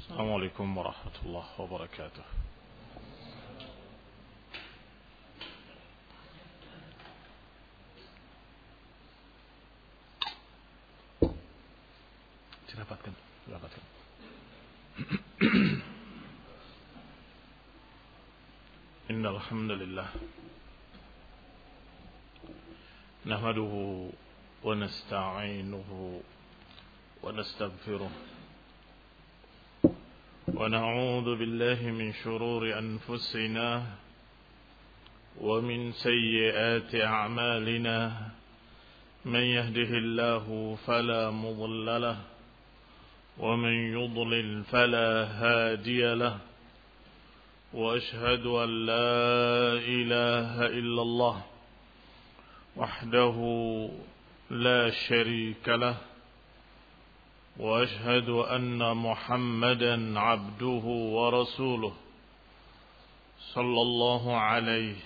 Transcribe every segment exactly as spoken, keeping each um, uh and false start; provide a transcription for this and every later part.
Assalamualaikum warahmatullahi wabarakatuh. Dapatkan, dapatkan. Innal hamdalillah nahmaduhu wa nasta'inuhu wa nastaghfiruh wa na'udzu billahi min shururi anfusina wa min sayyiati a'malina man yahdihillahu fala mudilla lahu ومن يضلل فلا هادي له وأشهد أن لا إله إلا الله وحده لا شريك له وأشهد أن محمدا عبده ورسوله صلى الله عليه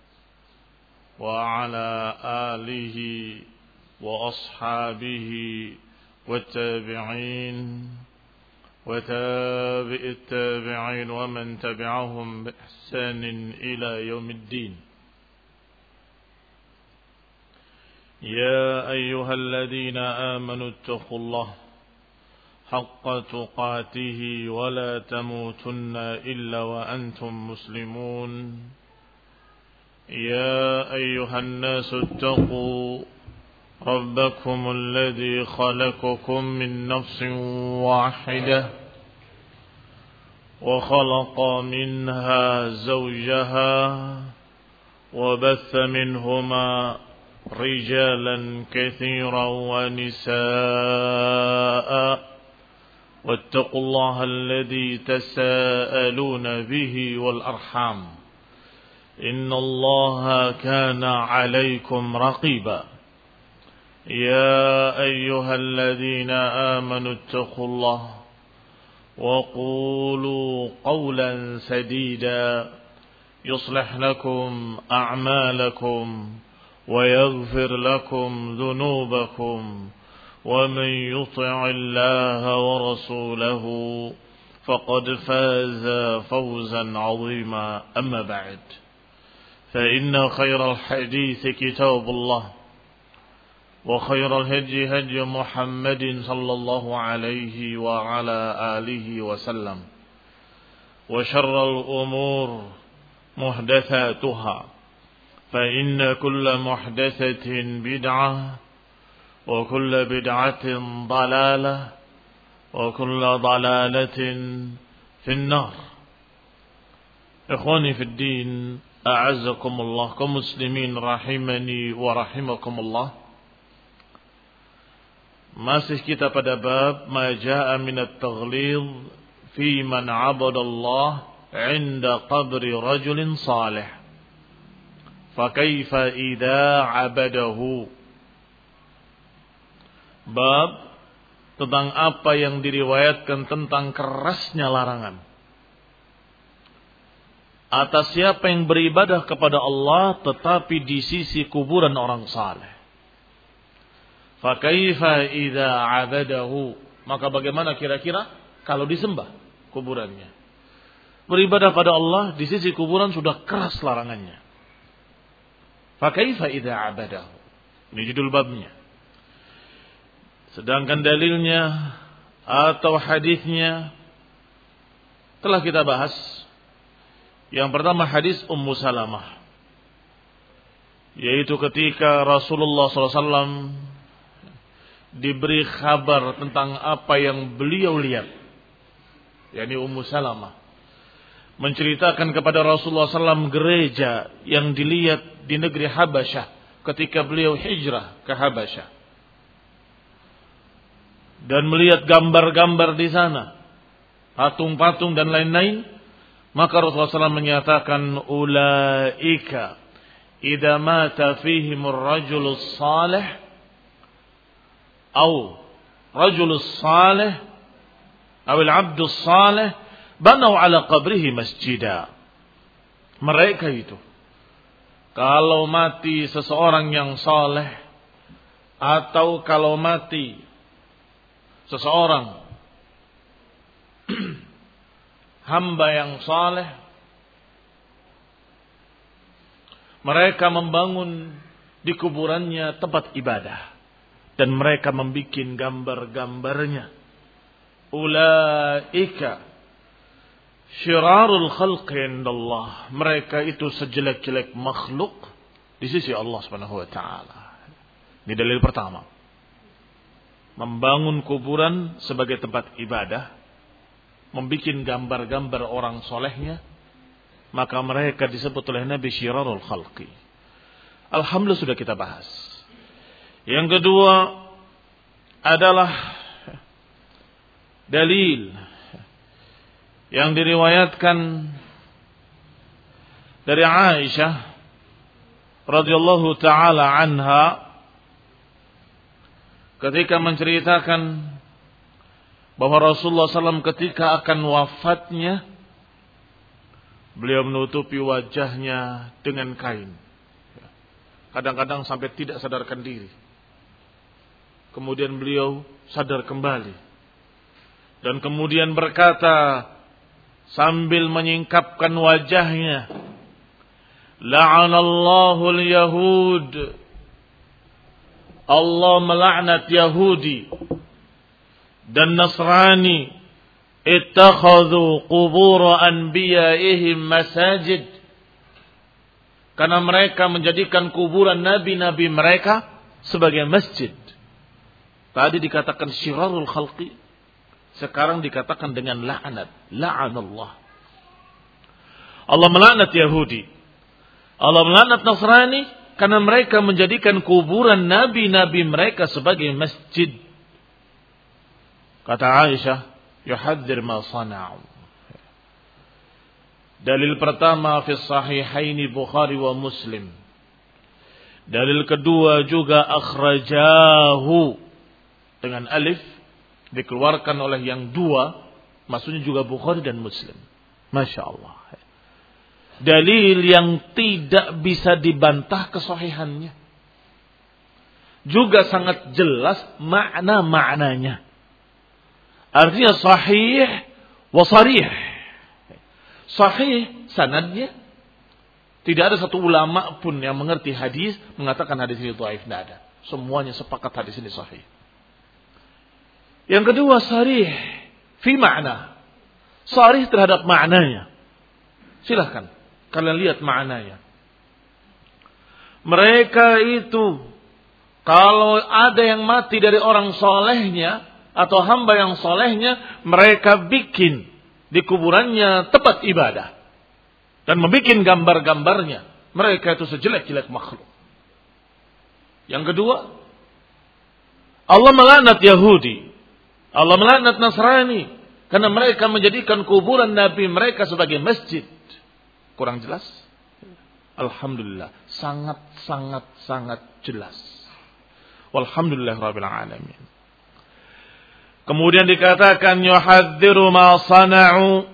وعلى آله وأصحابه والتابعين وتابع التابعين ومن تبعهم بإحسان إلى يوم الدين. يا أيها الذين آمنوا اتقوا الله حق تقاته ولا تموتن إلا وأنتم مسلمون. يا أيها الناس اتقوا ربكم الذي خلقكم من نفس واحدة وخلق منها زوجها وبث منهما رجالا كثيرا ونساء واتقوا الله الذي تساءلون به والأرحام إن الله كان عليكم رقيبا. يا أيها الذين آمنوا اتقوا الله وقولوا قولا سديدا يصلح لكم أعمالكم ويغفر لكم ذنوبكم ومن يطع الله ورسوله فقد فاز فوزا عظيما. أما بعد فإن خير الحديث كتاب الله وخير الهدي هدي محمد صلى الله عليه وعلى آله وسلم وشر الأمور محدثاتها فإن كل محدثة بدعة وكل بدعة ضلالة وكل ضلالة في النار. إخواني في الدين أعزكم الله كمسلمين رحمني ورحمكم الله. Masih kita pada bab ma jaa min at-taghlidh fi man 'abada Allah 'inda qabri rajulin salih. Fa kaifa idza 'abadahu? Bab tentang apa yang diriwayatkan tentang kerasnya larangan atas siapa yang beribadah kepada Allah tetapi di sisi kuburan orang saleh. Fakaifa idza 'abadahu, maka bagaimana kira-kira kalau disembah kuburannya? Beribadah pada Allah di sisi kuburan sudah keras larangannya. Fakaifa idza 'abadahu. Ini judul babnya. Sedangkan dalilnya atau hadisnya telah kita bahas. Yang pertama hadis Ummu Salamah, yaitu ketika Rasulullah sallallahu alaihi wasallam diberi kabar tentang apa yang beliau lihat, yakni Ummu Salamah menceritakan kepada Rasulullah sallallahu alaihi wasallam gereja yang dilihat di negeri Habasyah ketika beliau hijrah ke Habasyah dan melihat gambar-gambar di sana, patung-patung dan lain-lain. Maka Rasulullah sallallahu alaihi wasallam menyatakan, ulaika idza mata fihimur rajulus salih atau rajulus salih atau al-'abdus salih banau ala qabrihi masjidah. Mereka itu kalau mati seseorang yang saleh atau kalau mati seseorang hamba yang saleh, mereka membangun di kuburannya tempat ibadah dan mereka membuat gambar-gambarnya. Ulaika syirarul khalqi indallah. Mereka itu sejelek-jelek makhluk di sisi Allah Subhanahu wa taala. Ini dalil pertama. Membangun kuburan sebagai tempat ibadah, membuat gambar-gambar orang solehnya, maka mereka disebut oleh Nabi syirarul khalqi. Alhamdulillah sudah kita bahas. Yang kedua adalah dalil yang diriwayatkan dari Aisyah radhiyallahu taala anha ketika menceritakan bahwa Rasulullah sallallahu alaihi wasallam ketika akan wafatnya, beliau menutupi wajahnya dengan kain. Kadang-kadang sampai tidak sadarkan diri. Kemudian beliau sadar kembali. Dan kemudian berkata sambil menyingkapkan wajahnya, La'anallahu al-Yahud. Allah melaknat Yahudi dan Nasrani. Ittakhadhu qubur anbiya'ihim masajid. Karena mereka menjadikan kuburan nabi-nabi mereka sebagai masjid. Tadi dikatakan syirarul khalqi, sekarang dikatakan dengan la'nat. La'anallah. Allah melaknat Yahudi, Allah melaknat Nasrani karena mereka menjadikan kuburan nabi-nabi mereka sebagai masjid. Kata Aisyah, yuhadzir ma sana'u. Dalil pertama fi sahihaini Bukhari wa Muslim. Dalil kedua juga akhrajahu dengan alif, dikeluarkan oleh yang dua, maksudnya juga Bukhari dan Muslim. Masya Allah. Dalil yang tidak bisa dibantah kesahihannya. Juga sangat jelas makna-maknanya. Artinya sahih wa sarih. Sahih sanadnya. Tidak ada satu ulama pun yang mengerti hadis mengatakan hadis ini dhaif, tidak ada. Semuanya sepakat hadis ini sahih. Yang kedua sarih fi makna. Sarih terhadap maknanya. Silahkan kalian lihat maknanya. Mereka itu kalau ada yang mati dari orang solehnya atau hamba yang solehnya, mereka bikin di kuburannya tempat ibadah dan membuat gambar-gambarnya. Mereka itu sejelek-jelek makhluk. Yang kedua, Allah melaknat Yahudi, Allah melaknat Nasrani karena mereka menjadikan kuburan nabi mereka sebagai masjid. Kurang jelas? Alhamdulillah, sangat sangat sangat jelas. Walhamdulillahirabbil alamin. Kemudian dikatakan yuhadziru ma sana'u.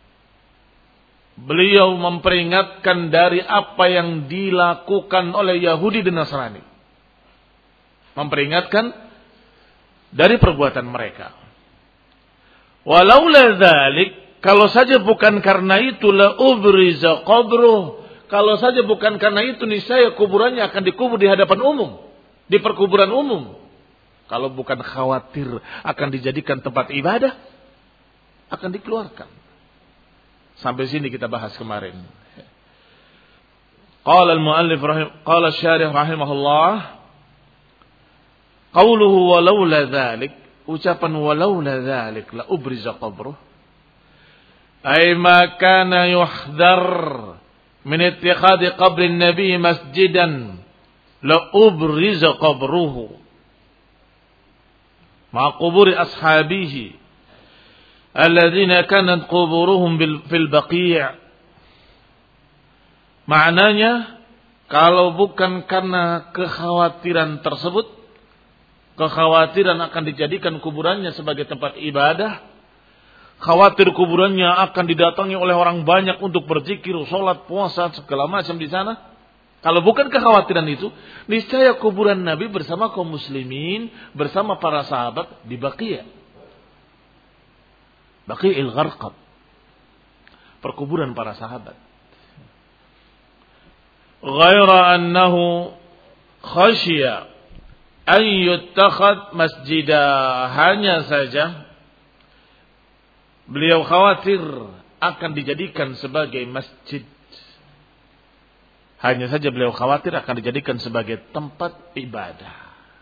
Beliau memperingatkan dari apa yang dilakukan oleh Yahudi dan Nasrani. Memperingatkan dari perbuatan mereka. Walaula dzalik, kalau saja bukan karena itu la ubriza qabruh. Kalau saja bukan karena itu niscaya kuburannya akan dikubur di hadapan umum, di perkuburan umum. Kalau bukan khawatir akan dijadikan tempat ibadah, akan dikeluarkan. Sampai sini kita bahas kemarin. Qala al-muallif rahim, qala asy-syarih rahimahullah, qauluhu walaula dzalik, ucapan walaula dzalik la ubriza qabruh. Ay ma kana yuhdar min ittikhadhi qabri an-nabi masjidan la ubriza qabruhu. Ma quburi ashabihi alladzina kanat quburuhum fil baqi'. Maknanya, kalau bukan karena kekhawatiran tersebut, kekhawatiran akan dijadikan kuburannya sebagai tempat ibadah, khawatir kuburannya akan didatangi oleh orang banyak untuk berzikir, sholat, puasa, segala macam di sana. Kalau bukan kekhawatiran itu, niscaya kuburan Nabi bersama kaum muslimin, bersama para sahabat di Baqi'. Baqi'il Gharqad. perkuburan para sahabat. Ghaira annahu khasyiya an yuttakhad masjida, hanya saja beliau khawatir akan dijadikan sebagai masjid. Hanya saja beliau khawatir akan dijadikan sebagai tempat ibadah.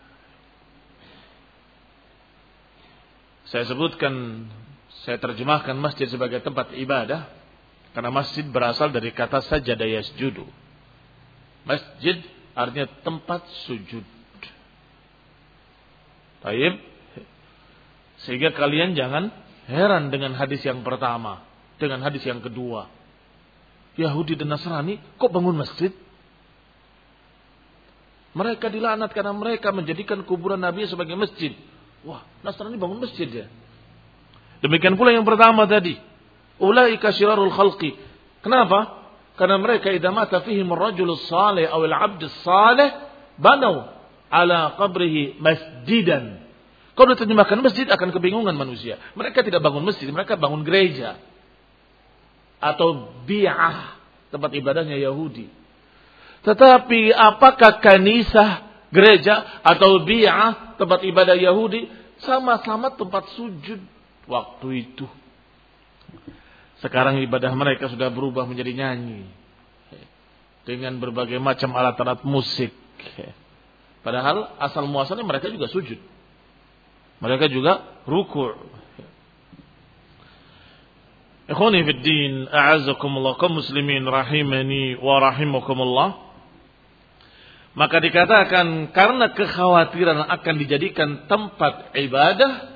Saya sebutkan, saya terjemahkan masjid sebagai tempat ibadah karena masjid berasal dari kata sajada yasjudu. Masjid artinya tempat sujud. Baik. Sehingga kalian jangan heran dengan hadis yang pertama, dengan hadis yang kedua. Yahudi dan Nasrani kok bangun masjid? Mereka dilaknat karena mereka menjadikan kuburan Nabi sebagai masjid. Wah, Nasrani bangun masjid ya. Demikian pula yang pertama tadi. Ulaika syirarul khalqi. Kenapa? Karena mereka idza mata fihim ar-rajulus salih aw al-'abdus salih banau ala qabrihi masjidan. Kalau diterjemahkan masjid akan kebingungan manusia. Mereka tidak bangun masjid, mereka bangun gereja. Atau bi'ah, tempat ibadahnya Yahudi. Tetapi apakah kanisah, gereja, atau bi'ah, tempat ibadah Yahudi, sama-sama tempat sujud waktu itu. Sekarang ibadah mereka sudah berubah menjadi nyanyi. Dengan berbagai macam alat-alat musik. Padahal asal muasalnya mereka juga sujud. Mereka juga ruku'. Ikhwani fid din, a'azzakumullah, kaum muslimin rahimani wa rahimakumullah. Maka dikatakan karena kekhawatiran akan dijadikan tempat ibadah,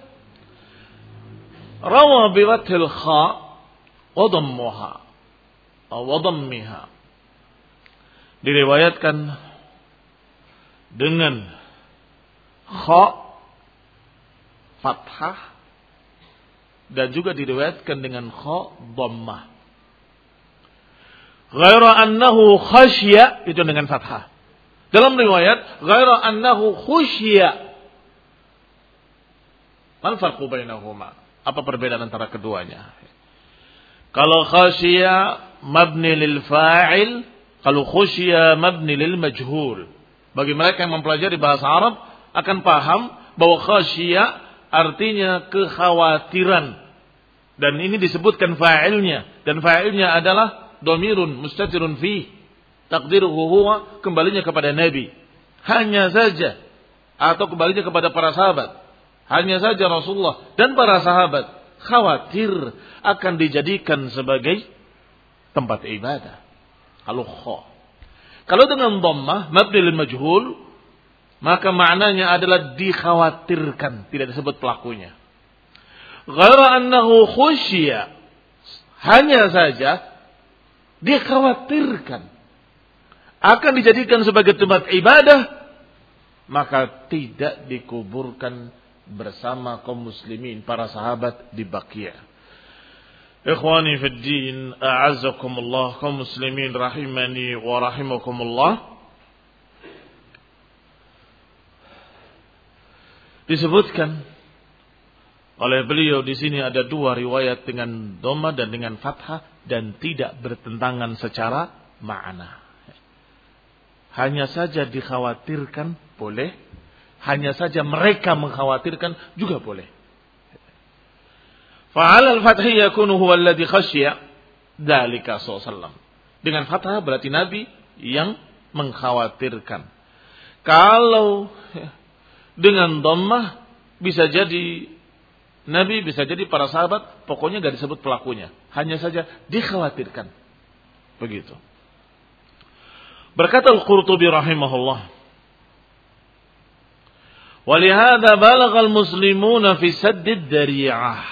rawa bi fathil kha wa dhammaha wa dhammiha. Diriwayatkan dengan kha fathah dan juga diriwayatkan dengan kha dhammah. Ghaira annahu khasya, itu dengan fathah. Dalam riwayat ghaira annahu khusya. Mal farqu bainahuma? Apa perbedaan antara keduanya? Kalau khasya mabni lil fa'il, kalau khusya mabni lil majhul. Bagi mereka yang mempelajari bahasa Arab akan paham bahwa khasya artinya kekhawatiran. Dan ini disebutkan fa'ilnya. Dan fa'ilnya adalah dhamirun mustatirun fi. Taqdiruhu huwa, kembalinya kepada Nabi. Hanya saja. Atau kembalinya kepada para sahabat. Hanya saja Rasulullah dan para sahabat khawatir akan dijadikan sebagai tempat ibadah. Kalau kha. Kalau dengan dhammah, mabni lil majhul, maka maknanya adalah dikhawatirkan. Tidak disebut pelakunya. Ghaira annahu khusya, hanya saja dikhawatirkan akan dijadikan sebagai tempat ibadah, maka tidak dikuburkan bersama kaum muslimin para sahabat di Baqi'. Ikhwani fid din, a'azzakumullah, kaum muslimin rahimani wa rahimakumullah. Disebutkan oleh beliau di sini ada dua riwayat dengan dhamma dan dengan fathah dan tidak bertentangan secara makna. Hanya saja dikhawatirkan boleh, hanya saja mereka mengkhawatirkan juga boleh. Fa'al al-fathi yakunu huwa alladhi khasya dzalika sallallahu. Dengan fathah berarti Nabi yang mengkhawatirkan. Kalau dengan dhammah bisa jadi Nabi, bisa jadi para sahabat, pokoknya gak disebut pelakunya. Hanya saja dikhawatirkan. Begitu. Berkata Al-Qurtubi rahimahullah. Walihada balagha al-muslimuna fi saddid dari'ah.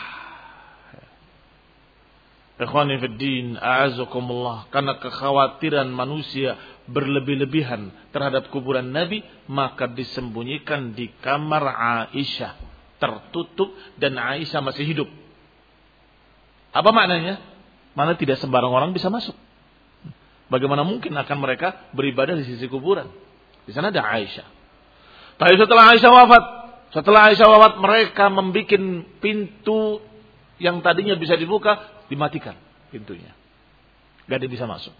Ikhwani fid din, a'azakumullah. Karena kekhawatiran manusia berlebih-lebihan terhadap kuburan Nabi, maka disembunyikan di kamar Aisyah. Tertutup dan Aisyah masih hidup. Apa maknanya? Mana tidak sembarang orang bisa masuk. Bagaimana mungkin akan mereka beribadah di sisi kuburan? Di sana ada Aisyah. Tapi setelah Aisyah wafat, setelah Aisyah wafat mereka membuat pintu yang tadinya bisa dibuka, dimatikan pintunya. Gak ada yang bisa masuk.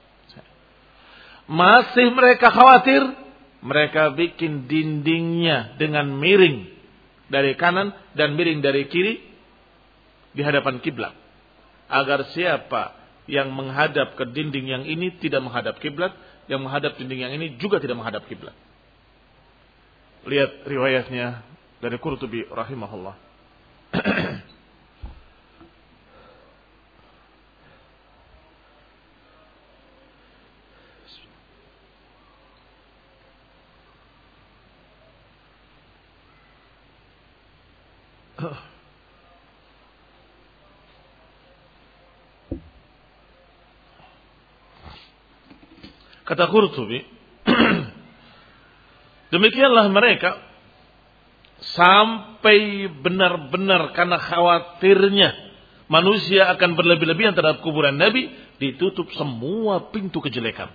Masih mereka khawatir, mereka bikin dindingnya dengan miring dari kanan dan miring dari kiri di hadapan kiblat. Agar siapa yang menghadap ke dinding yang ini tidak menghadap kiblat, yang menghadap dinding yang ini juga tidak menghadap kiblat. Lihat riwayatnya dari Qurtubi rahimahullah. Kata Qurtubi, demikianlah mereka sampai benar-benar karena khawatirnya manusia akan berlebih-lebihan terhadap kuburan Nabi, ditutup semua pintu kejelekan.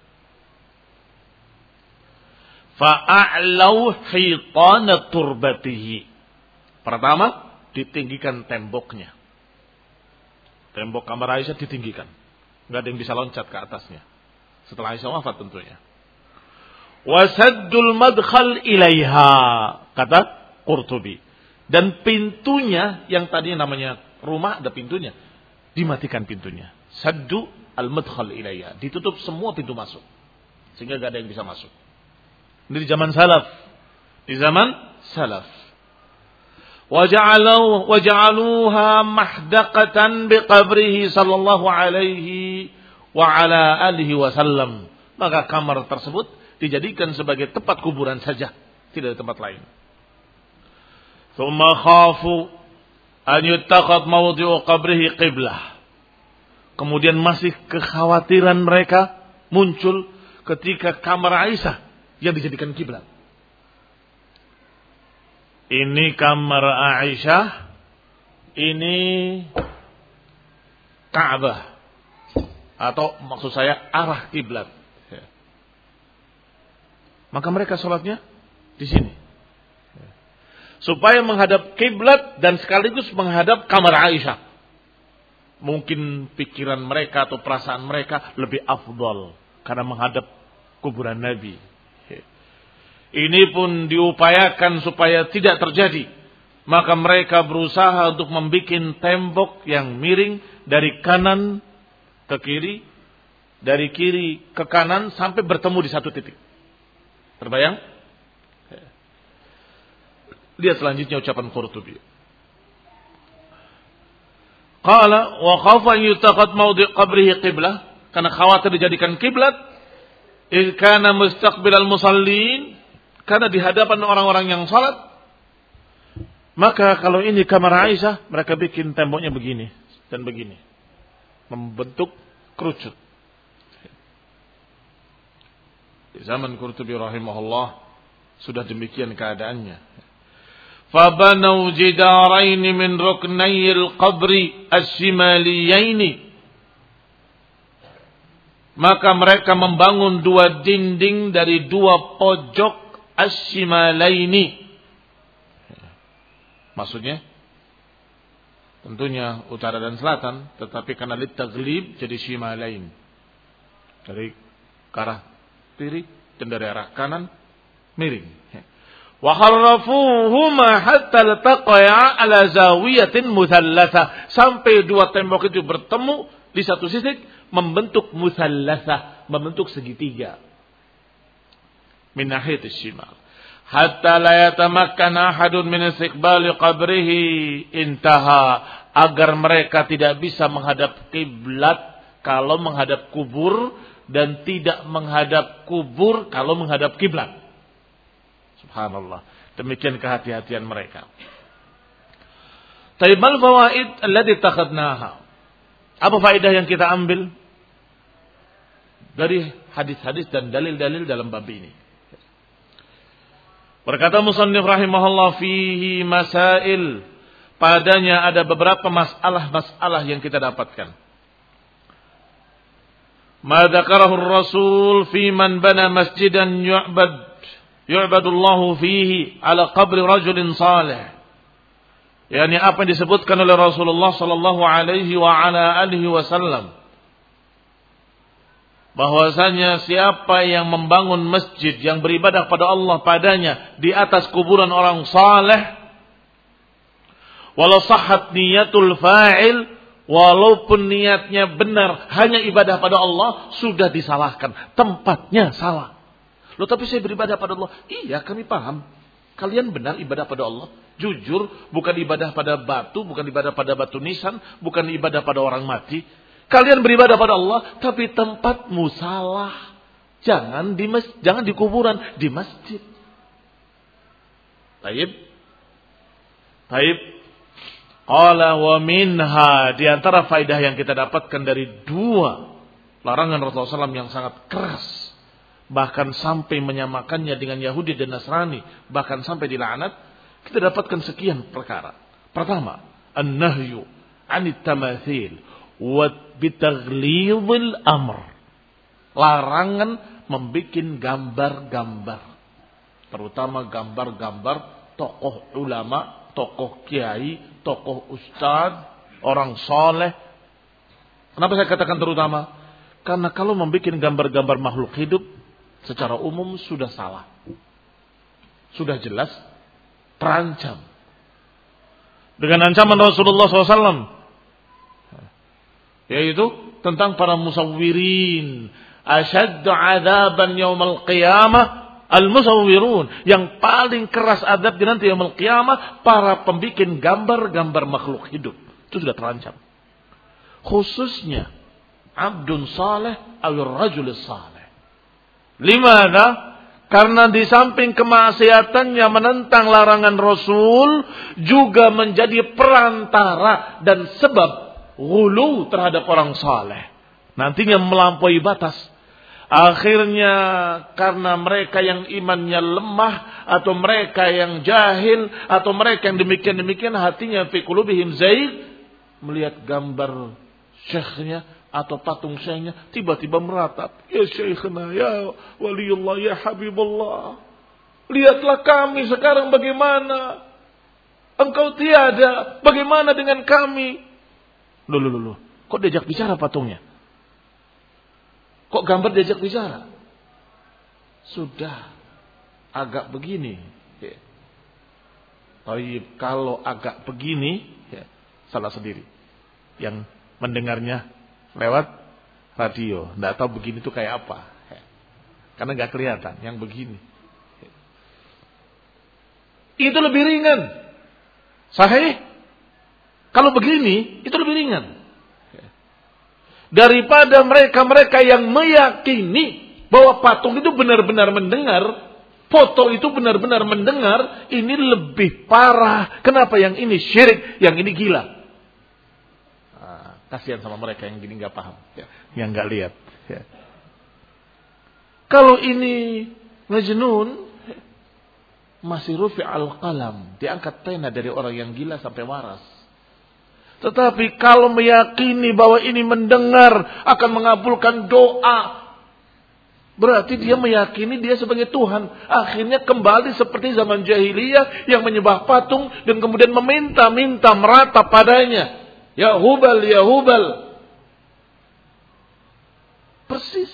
Fa'a'lau hitana turbatihi. Pertama, ditinggikan temboknya. Tembok kamar Aisyah ditinggikan. Enggak ada yang bisa loncat ke atasnya. Setelah Aisyah wafat tentunya. Wasaddul madkhal ilaiha, kata Qurtubi. Dan pintunya yang tadinya namanya rumah ada pintunya, dimatikan pintunya. Saddu al-madkhal ilaiha, ditutup semua pintu masuk. Sehingga enggak ada yang bisa masuk. Ini di zaman salaf. Di zaman salaf. Waja'alu waja'aluha mahdaqatan biqabrihi sallallahu alaihi wa ala alihi wasallam. Maka kamar tersebut dijadikan sebagai tempat kuburan saja, tidak ada tempat lain. Tsumma khafu an yuttakhad mawdi'u qabrihi qiblah. Kemudian masih kekhawatiran mereka muncul ketika kamar Aisyah yang dijadikan kiblat. Ini kamar Aisyah, ini Ka'bah. Atau maksud saya arah kiblat. Maka mereka sholatnya di sini. Supaya menghadap kiblat dan sekaligus menghadap kamar Aisyah. Mungkin pikiran mereka atau perasaan mereka lebih afdal karena menghadap kuburan Nabi. Ini pun diupayakan supaya tidak terjadi. Maka mereka berusaha untuk membuat tembok yang miring dari kanan ke kiri, dari kiri ke kanan sampai bertemu di satu titik. Terbayang? Lihat selanjutnya ucapan Qurtubi. Qala wa khafa an yutaqad mawdi' qabrihi qiblah, karena khawatir dijadikan kiblat, in kana mustaqbilal musallin, karena di hadapan orang-orang yang salat. Maka kalau ini kamar Aisyah, mereka bikin temboknya begini dan begini, membentuk kerucut. Di zaman Qurtubi rahimahullah sudah demikian keadaannya. Fabanau jidarain min ruknayil qabri as-shimaliyaini. Maka mereka membangun dua dinding dari dua pojok as-shimalaini. Maksudnya tentunya utara dan selatan, tetapi karena litaghlib jadi shimalain. Dari arah kiri dan dari arah kanan miring. Wa harrafuhuma hatta lataqaya ala zawiyatin muthallatha, sampai dua tembok itu bertemu di satu sisi membentuk muthallatha, membentuk segitiga. Min nahiyati shimal. Hatta la yatamakkana ahadun min istiqbali qabrihi intaha, agar mereka tidak bisa menghadap kiblat kalau menghadap kubur dan tidak menghadap kubur kalau menghadap kiblat. Subhanallah, demikian kehati-hatian mereka. Taibal fawaid allati takhadnaha. Apa faedah yang kita ambil dari hadis-hadis dan dalil-dalil dalam bab ini? Berkata musannif rahimahullah, fihi masail, padanya ada beberapa masalah-masalah yang kita dapatkan. Ma dzakarahu ar-rasul fi man bana masjidan yu'bad yu'badullahu fihi ala qabri rajulin salih. Yani apa yang disebutkan oleh Rasulullah sallallahu alaihi wa ala alihi wasallam bahwasanya siapa yang membangun masjid yang beribadah pada Allah padanya di atas kuburan orang saleh, walau sahhat niyatul fa'il, walaupun niatnya benar hanya ibadah pada Allah, sudah disalahkan, tempatnya salah. Loh, tapi saya beribadah pada Allah. Iya, kami paham. Kalian benar ibadah pada Allah, jujur, bukan ibadah pada batu, bukan ibadah pada batu nisan, bukan ibadah pada orang mati. Kalian beribadah pada Allah, tapi tempatmu salah. Jangan di masjid, jangan di kuburan, di masjid. Taib. Taib. Qala wa minha, di antara faidah yang kita dapatkan dari dua larangan Rasulullah shallallahu alaihi wasallam yang sangat keras, bahkan sampai menyamakannya dengan Yahudi dan Nasrani, bahkan sampai dilaknat, kita dapatkan sekian perkara. Pertama, an-nahyu 'anit tamathil wa bitaghlidil amr. Larangan membuat gambar-gambar, terutama gambar-gambar tokoh ulama, tokoh kiai, tokoh ustadz, orang soleh. Kenapa saya katakan terutama? Karena kalau membuat gambar-gambar makhluk hidup secara umum sudah salah, sudah jelas terancam dengan ancaman Rasulullah shallallahu alaihi wasallam, yaitu tentang para musawwirin. Asyaddu adzaban yaumal qiyamah al-musawwirun. Yang paling keras adab di nanti yaumul qiyamah para pembikin gambar-gambar makhluk hidup. Itu sudah terancam. Khususnya abdun saleh atau rajul saleh. Limana? Karena di samping kemaksiatannya menentang larangan Rasul, juga menjadi perantara dan sebab ghulu terhadap orang saleh. Nantinya melampaui batas. Akhirnya karena mereka yang imannya lemah, atau mereka yang jahil, atau mereka yang demikian-demikian, hatinya fi qulubihim zaid, melihat gambar syekhnya atau patung syekhnya, tiba-tiba meratap, ya syekhna, ya waliullah, ya habibullah, lihatlah kami sekarang bagaimana, engkau tiada, bagaimana dengan kami? Loh, loh, loh, kok diajak bicara patungnya? Kok gambar diajak bicara? Sudah agak begini. Ya. Tapi kalau agak begini, ya, salah sendiri. Yang mendengarnya lewat radio, nggak tahu begini itu kayak apa. Ya. Karena nggak kelihatan yang begini. Ya. Itu lebih ringan. Sahih? Kalau begini, itu lebih ringan. Daripada mereka-mereka yang meyakini bahwa patung itu benar-benar mendengar, foto itu benar-benar mendengar, ini lebih parah. Kenapa yang ini syirik, yang ini gila? Nah, kasihan sama mereka yang gini nggak paham, ya, yang nggak lihat. Ya. Kalau ini majnun, masih rufi al-qalam, diangkat pena dari orang yang gila sampai waras. Tetapi kalau meyakini bahwa ini mendengar, akan mengabulkan doa, berarti dia meyakini dia sebagai Tuhan. Akhirnya kembali seperti zaman jahiliyah yang menyembah patung dan kemudian meminta-minta meratap padanya. Ya hubal, ya hubal. Persis.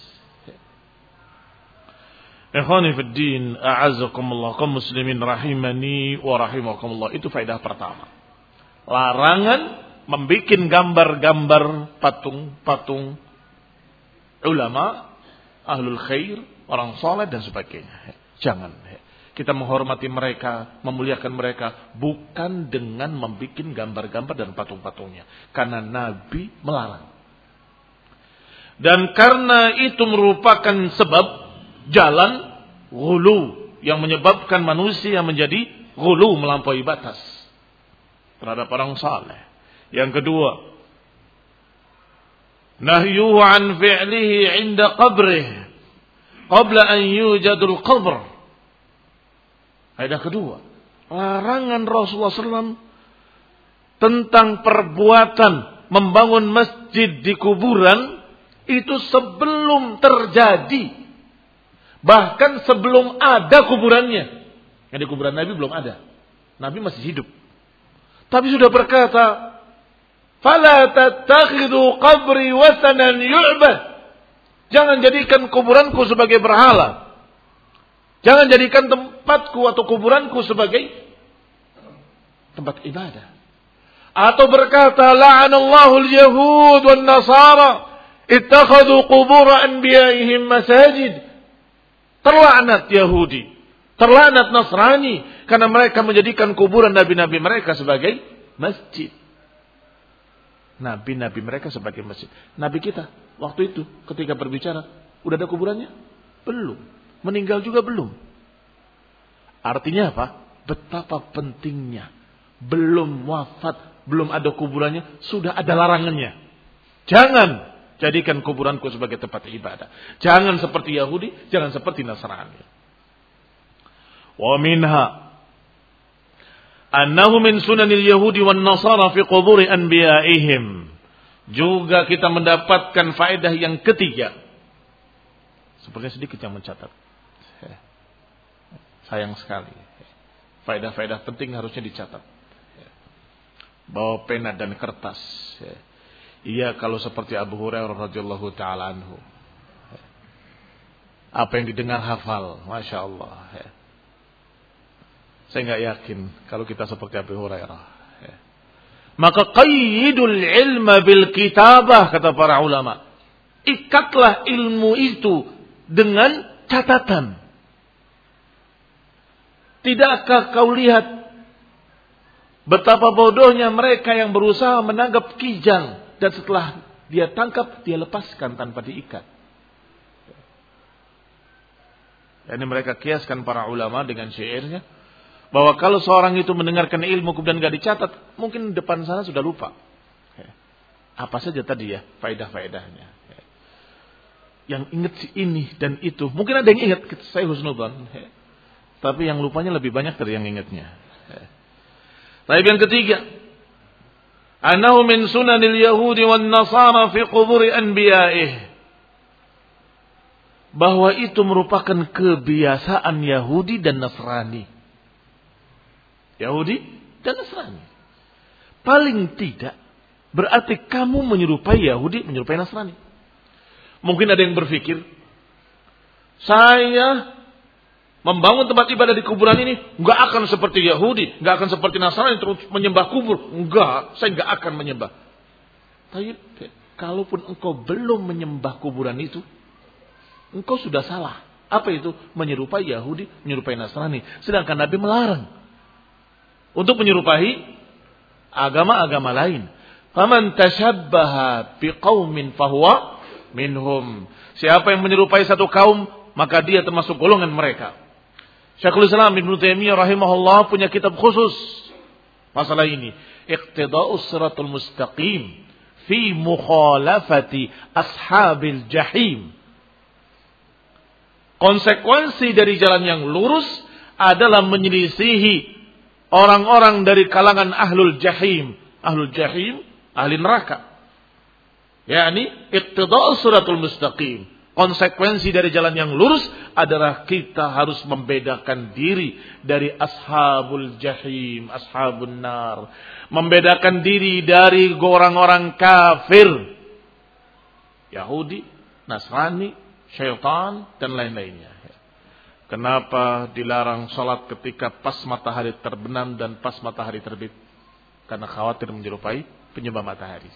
Ikhwani fid din, a'azzakumullah, kaum muslimin rahimani wa rahimakumullah. Itu faedah pertama. Larangan membuat gambar-gambar patung-patung ulama, ahlul khair, orang soleh dan sebagainya. Jangan. Kita menghormati mereka, memuliakan mereka, bukan dengan membuat gambar-gambar dan patung-patungnya. Karena Nabi melarang. Dan karena itu merupakan sebab jalan ghulu yang menyebabkan manusia menjadi ghulu, melampaui batas terhadap orang saleh. Yang kedua, nahyuhu an fi'lihi 'inda qabrih qabla an yujadul qabr. Faedah kedua, larangan Rasulullah shallallahu alaihi wasallam tentang perbuatan membangun masjid di kuburan itu sebelum terjadi, bahkan sebelum ada kuburannya. Yang di kuburan Nabi belum ada, Nabi masih hidup. Tapi sudah berkata, "Fala tattakhidhu qabri wasanan yu'bad." Jangan jadikan kuburanku sebagai berhala. Jangan jadikan tempatku atau kuburanku sebagai tempat ibadah. Atau berkata, la'anallahu al-yahud wal nasara ittakhadhu qubur anbiya'ihim masajid. Terlaknat Yahudi, terlaknat Nasrani karena mereka menjadikan kuburan nabi-nabi mereka sebagai masjid. Nabi-nabi mereka sebagai masjid. Nabi kita waktu itu ketika berbicara, udah ada kuburannya? Belum. Meninggal juga belum. Artinya apa? Betapa pentingnya. Belum wafat, belum ada kuburannya, sudah ada larangannya. Jangan jadikan kuburanku sebagai tempat ibadah. Jangan seperti Yahudi, jangan seperti Nasrani. Wa minha annahu min sunanil yahudi wan nasara fi quburi anbiya'ihim. Juga kita mendapatkan faedah yang ketiga. Sepertinya sedikit yang mencatat. Sayang sekali. Faedah-faedah penting harusnya dicatat. Bawa pena dan kertas. Iya, kalau seperti Abu Hurairah radhiyallahu taala anhu. Apa yang didengar hafal, Masya Allah. Saya nggak yakin kalau kita seperti Abu Hurairah. Maka qayyidul ilma bil kitabah, kata para ulama. Ikatlah ilmu itu dengan catatan. Tidakkah kau lihat betapa bodohnya mereka yang berusaha menangkap kijang, dan setelah dia tangkap, dia lepaskan tanpa diikat. Ini mereka kiaskan para ulama dengan syairnya, bahwa kalau seorang itu mendengarkan ilmu kemudian tidak dicatat, mungkin depan sana sudah lupa. Apa saja tadi ya, faedah-faedahnya. Yang ingat si ini dan itu. Mungkin ada yang ingat, saya husnudzan. Tapi yang lupanya lebih banyak dari yang ingatnya. Tapi yang ketiga, annahu min sunanil yahudi wan nasara fi quburi anbiya'ih. Bahwa itu merupakan kebiasaan Yahudi dan Nasrani. Yahudi dan Nasrani. Paling tidak berarti kamu menyerupai Yahudi, menyerupai Nasrani. Mungkin ada yang berpikir, saya membangun tempat ibadah di kuburan ini enggak akan seperti Yahudi, enggak akan seperti Nasrani terus menyembah kubur. Enggak, saya enggak akan menyembah. Tapi kalaupun engkau belum menyembah kuburan itu, engkau sudah salah. Apa itu? Menyerupai Yahudi, menyerupai Nasrani. Sedangkan Nabi melarang untuk menyerupai agama-agama lain. Faman tashabbaha biqaumin fahuwa minhum. Siapa yang menyerupai satu kaum, maka dia termasuk golongan mereka. Syekhul Islam Ibnu Taimiyah rahimahullah punya kitab khusus masalah ini. Iqtida'us siratul mustaqim fi mukhalafati ashabil jahim. Konsekuensi dari jalan yang lurus adalah menyelisihi orang-orang dari kalangan ahlul jahim. Ahlul jahim, ahli neraka. yakni iqtida'us siratul mustaqim. Konsekuensi dari jalan yang lurus adalah kita harus membedakan diri dari ashabul jahim, ashabun nar. Membedakan diri dari orang-orang kafir. Yahudi, Nasrani, syaitan, dan lain-lainnya. Kenapa dilarang sholat ketika pas matahari terbenam dan pas matahari terbit? Karena khawatir menyerupai penyembah matahari.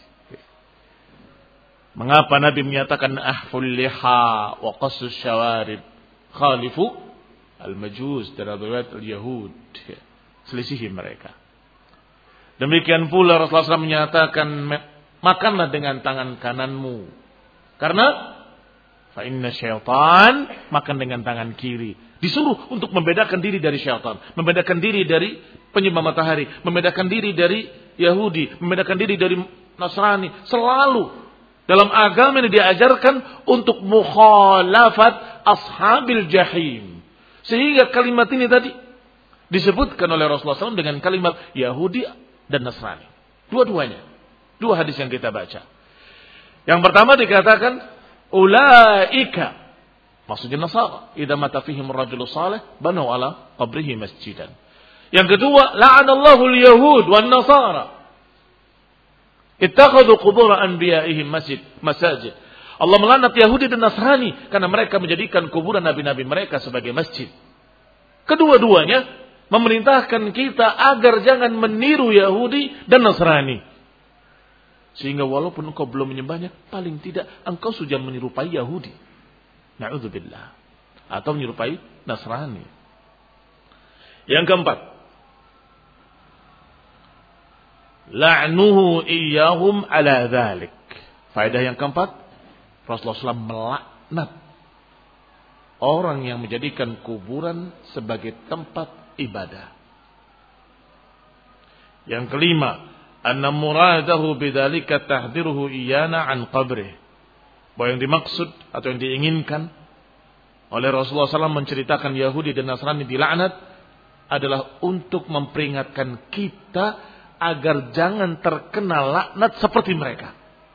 Mengapa Nabi menyatakan ahful liha wa qassus syawarib khalifu al-majus dalam riwayat al-yahud, selisihi mereka. Demikian pula Rasulullah shallallahu alaihi wasallam menyatakan makanlah dengan tangan kananmu karena fa inna syaitan makan dengan tangan kiri. Disuruh untuk membedakan diri dari syaitan, membedakan diri dari penyembah matahari, membedakan diri dari Yahudi, membedakan diri dari Nasrani. Selalu dalam agama ini diajarkan untuk mukhalafat ashabil jahim. Sehingga kalimat ini tadi disebutkan oleh Rasulullah shallallahu alaihi wasallam dengan kalimat Yahudi dan Nasrani. Dua-duanya. Dua hadis yang kita baca. Yang pertama dikatakan ulaika, maksudnya Nasara, idza mata fihim ar-rajulu salih banu ala qabrihi masjidan. Yang kedua, la'anallahu al-yahud wan nasara ittakhadhu qubur anbiya'ihim masjid masajid. Allah melaknat Yahudi dan Nasrani karena mereka menjadikan kuburan nabi-nabi mereka sebagai masjid. Kedua-duanya memerintahkan kita agar jangan meniru Yahudi dan Nasrani. Sehingga walaupun engkau belum menyembahnya, paling tidak engkau sudah menyerupai Yahudi. Na'udzubillah. Atau menyerupai Nasrani. Yang keempat, la'nuhu iyyahum ala dzalik. Faedah yang keempat, Rasulullah shallallahu alaihi wasallam melaknat orang yang menjadikan kuburan sebagai tempat ibadah. Yang kelima, anna muradahu bidzalika tahdiruhu iyana an qabrih. Bahwa yang dimaksud atau yang diinginkan oleh Rasulullah shallallahu alaihi wasallam menceritakan Yahudi dan Nasrani dilaknat adalah untuk memperingatkan kita agar jangan terkena laknat seperti mereka.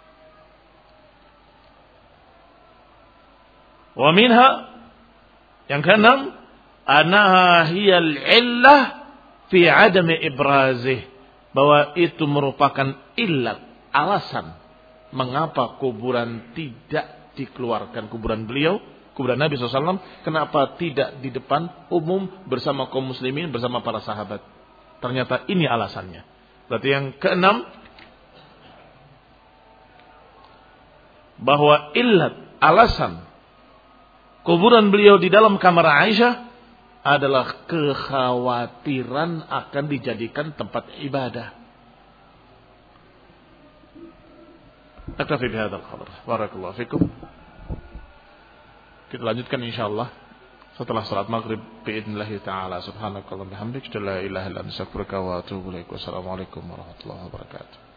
Wa minha, yang keenam, anaha hiyal illah fi adami ibrazih, bahwa itu merupakan illat, alasan mengapa kuburan tidak dikeluarkan, kuburan beliau, kuburan Nabi shallallahu alaihi wasallam, kenapa tidak di depan umum bersama kaum muslimin, bersama para sahabat. Ternyata ini alasannya. Berarti yang keenam, bahwa illat, alasan kuburan beliau di dalam kamar Aisyah adalah kekhawatiran akan dijadikan tempat ibadah. Aktafi bihadzal qadar. Barakallahu fikum. Kita lanjutkan insyaallah setelah salat maghrib biidznillah taala. Subhanakallahumma bihamdika la ilaha illa anta astaghfiruka wa atubu ilaik. Wassalamualaikum warahmatullahi wabarakatuh.